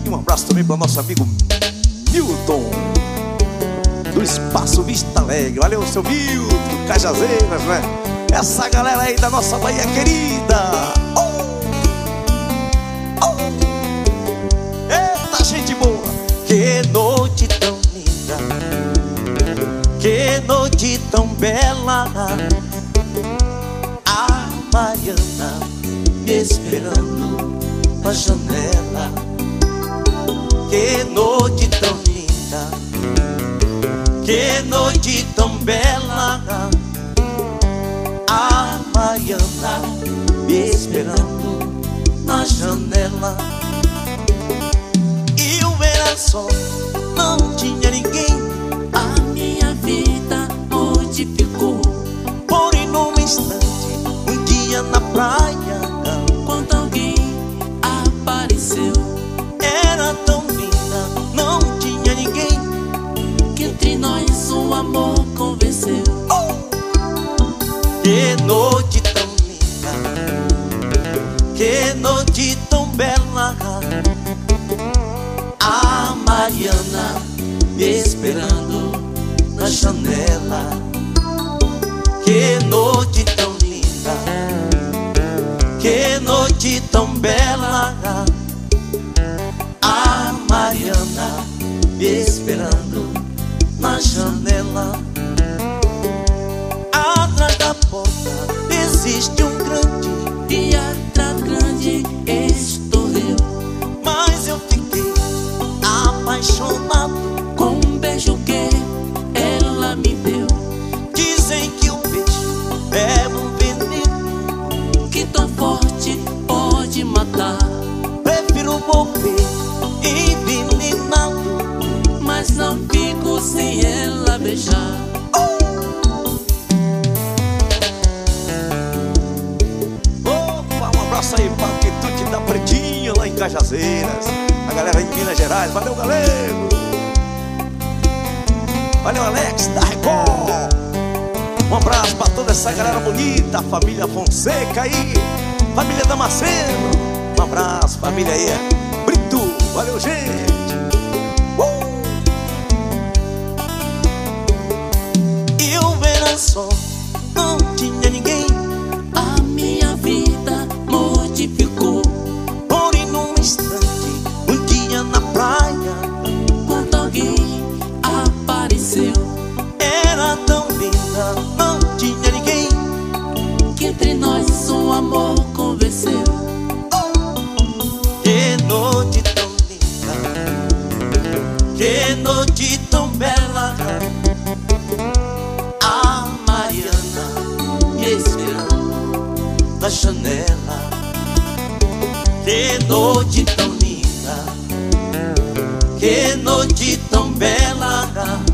E um abraço também para o nosso amigo Milton, do Espaço Vista Alegre. Valeu, seu Milton, Cajazeiras, né? Essa galera aí da nossa Bahia querida. Eita, gente boa. Que noite tão linda, que noite tão bela. A Mariana me esperando na janela. Que noite tão linda, que noite tão bela. A Mariana me esperando na janela. E o verão não tinha ninguém. A minha vida modificou. Porém num instante, um dia na praia, quando alguém apareceu, era tão linda, não tinha ninguém. que entre nós o amor convenceu. Que noite tão linda, que noite tão bela. A Mariana me esperando na janela. Que noite tão linda, que noite tão bela. A Mariana me esperando na janela. Atrás da porta existe um grande, E atrás grande estou eu, mas eu fiquei apaixonado com um beijo que ela me deu. Dizem que o peixe é um veneno Que tão forte pode matar, prefiro morrer envenenado. mas não fico sem ela beijar. Opa, um abraço aí para o quitute da Pretinha lá em Cajazeiras. A galera de Minas Gerais, valeu galego. Valeu Alex da Record. Um abraço para toda essa galera bonita, a família Fonseca aí, família Damasceno. Um abraço, família aí, Brito, valeu gente. E o verão só não tinha ninguém. A minha vida modificou. Porém num instante, um dia na praia, Quando alguém apareceu, era tão linda, não tinha ninguém. que entre nós o amor convenceu. Que noite tão linda, que noite tão bela. A Mariana me esperando na janela. Que noite tão linda, que noite tão bela.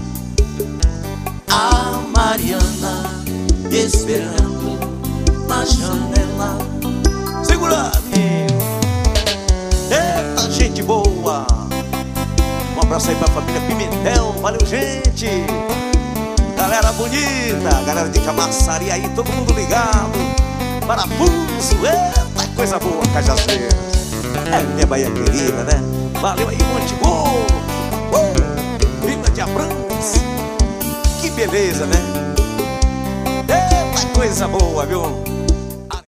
A Mariana me esperando na janela. Segura, amigo. Eita, gente boa. Um abraço aí pra família Pimentel. Valeu, gente. Galera bonita, galera de Camaçaria aí, todo mundo ligado. Parafuso, eita, coisa boa, Cajazeiras. É minha Bahia querida, né? Valeu aí, Monte Gol. Vila de Abrantes. Que beleza, né? Eita, coisa boa, viu?